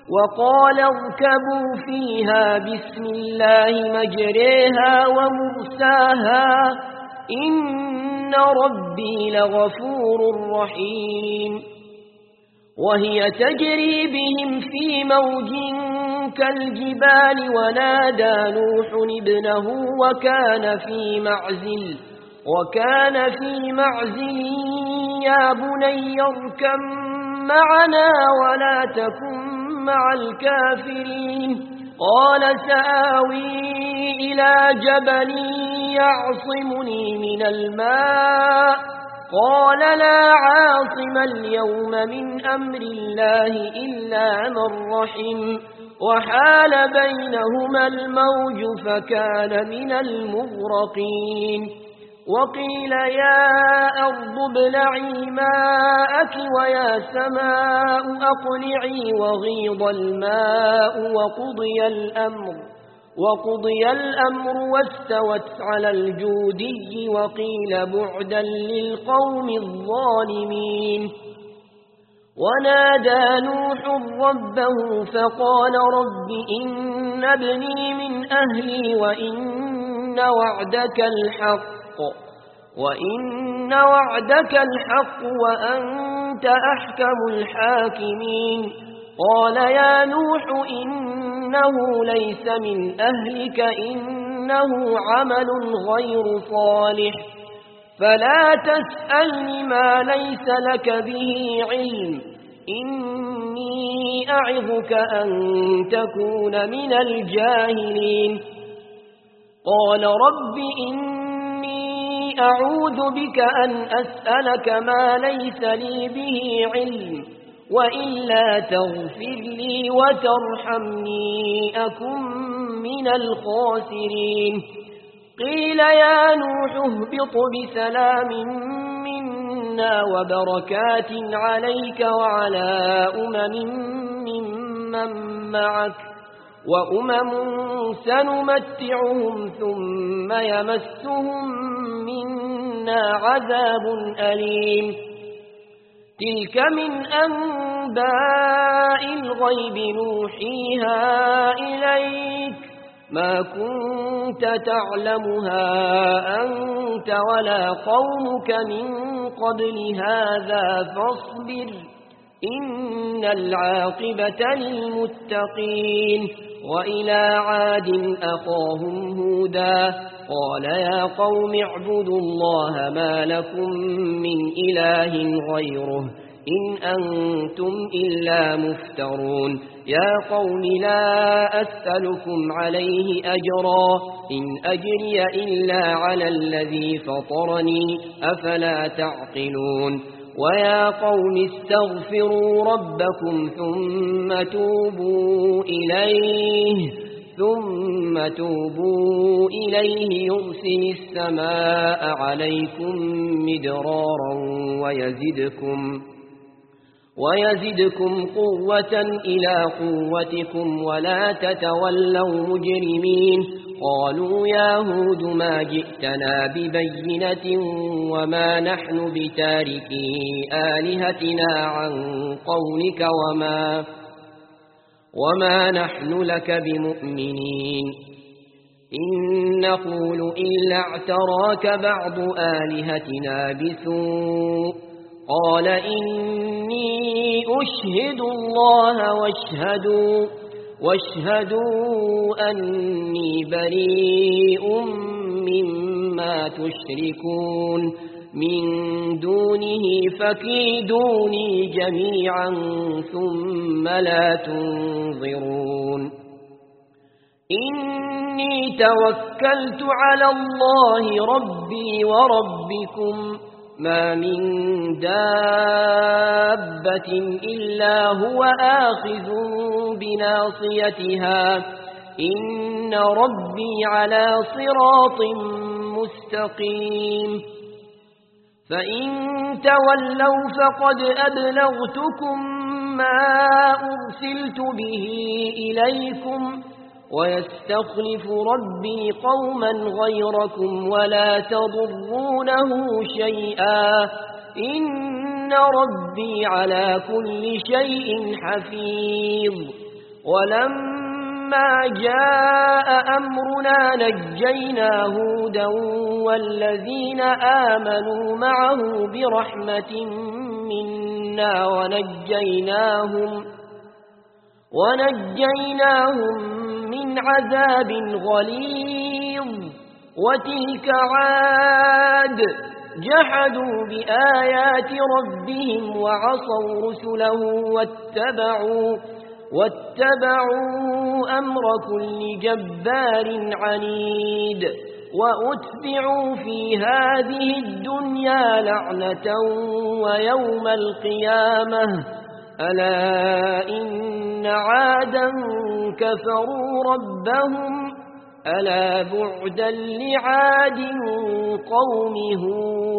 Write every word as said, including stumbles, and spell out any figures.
وقال اركبوا فيها بسم الله مجريها ومرساها إن ربي لغفور رحيم وهي تجري بهم في موج كالجبال ونادى نوح ابنه وكان في معزل وكان في معزل يا بني اركب معنا ولا تكن مع الكافرين قال سآوي إلى جبل يعصمني من الماء قال لا عاصم اليوم من أمر الله إلا من رحم وحال بينهما الموج فكان من المغرقين وقيل يا أرض ابلعي ماءك ويا سماء أقلعي وغيض الماء وقضي الأمر وقضي الأمر واستوت على الجودي وقيل بعدا للقوم الظالمين ونادى نوح ربه فقال رب إن ابني من أهلي وإن وعدك الحق وإن وعدك الحق وأنت أحكم الحاكمين قال يا نوح إنه ليس من أهلك إنه عمل غير صالح فلا تسألني ما ليس لك به علم إني أعظك أن تكون من الجاهلين قال رب إني أعوذ بك أن أسألك ما ليس لي به علم وإلا تغفر لي وترحمني أكن من الخاسرين قيل يا نوح اهبط بسلام منا وبركات عليك وعلى أمم ممن معك وأمم سنمتعهم ثم يمسهم منا عذاب أليم تلك من أنباء الغيب نوحيها إليك ما كنت تعلمها أنت ولا قومك من قبل هذا فاصبر إن العاقبة للمتقين وإلى عاد أخاهم هودا قال يا قوم اعبدوا الله ما لكم من إله غيره إن أنتم إلا مفترون يا قوم لا أسألكم عليه أجرا إن أجري إلا على الذي فطرني أفلا تعقلون ويا قوم استغفروا ربكم ثم توبوا إليه ثم توبوا إليه يرسل السماء عليكم مدرارا ويزدكم ويزدكم قوة إلى قوتكم ولا تتولوا مجرمين قالوا يا هود ما جئتنا ببينة وما نحن بتاركي آلهتنا عن قولك وما وما نحن لك بمؤمنين إن نقول إلا اعتراك بعض آلهتنا بسوء قال إني أشهد الله واشهدوا واشهدوا أني بريء مما تشركون من دونه فكيدوني جميعا ثم لا تنظرون إني توكلت على الله ربي وربكم ما من دابة إلا هو آخذ بناصيتها إن ربي على صراط مستقيم فإن تولوا فقد أبلغتكم ما أرسلت به إليكم ويستخلف ربي قوما غيركم ولا تضرونه شيئا إن ربي على كل شيء حفيظ ولما جاء أمرنا نجينا هودا والذين آمنوا معه برحمة منا ونجيناهم, ونجيناهم من عذاب غليظ. وتلك عاد جحدوا بآيات ربهم وعصوا رسله واتبعوا, واتبعوا أمر كل جبار عنيد. وأتبعوا في هذه الدنيا لعنة ويوم القيامة ألا إن عادا كفروا ربهم ألا بعدا لعاد قوم هود.